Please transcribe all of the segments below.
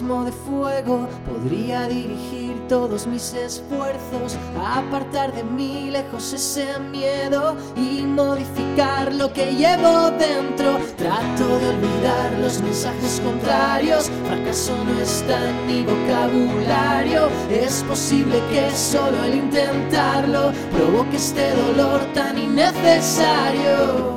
bautismo de fuego podría dirigir todos mis esfuerzos a apartar de mí lejos ese miedo y modificar lo que llevo dentro. Trato de olvidar los mensajes contrarios, fracaso no está en mi vocabulario. Es posible que solo el intentarlo provoque este dolor tan innecesario.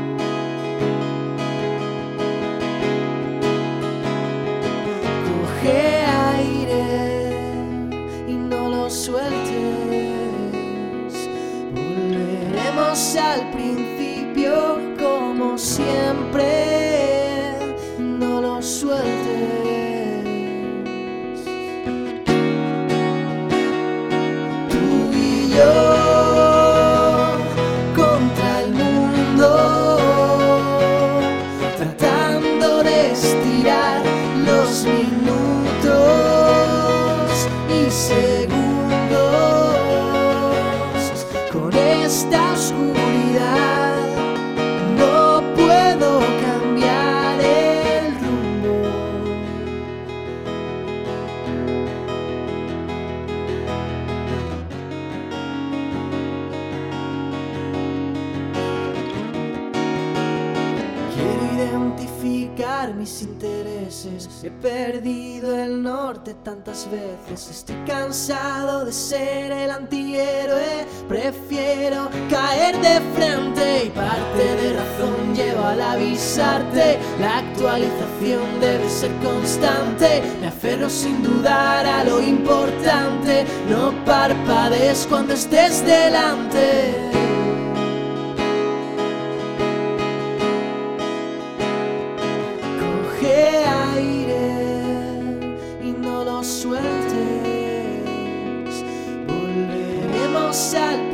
Coge aire y no lo sueltes. Volveremos al principio como siempre. No lo sueltes. Tú y yo contra el mundo, tratando de estirar los minutos y segundos con esta oscuridad. No puedo cambiar el rumbo. Quiero identificar mis intereses. He perdido el norte tantas veces. Estoy cansado de ser el antihéroe. Prefiero caer de frente y parte de razón llevo al avisarte. La actualización debe ser constante. Me aferro sin dudar a lo importante. No parpadees cuando estés delante. Coge aire y no lo sueltes. Volveremos al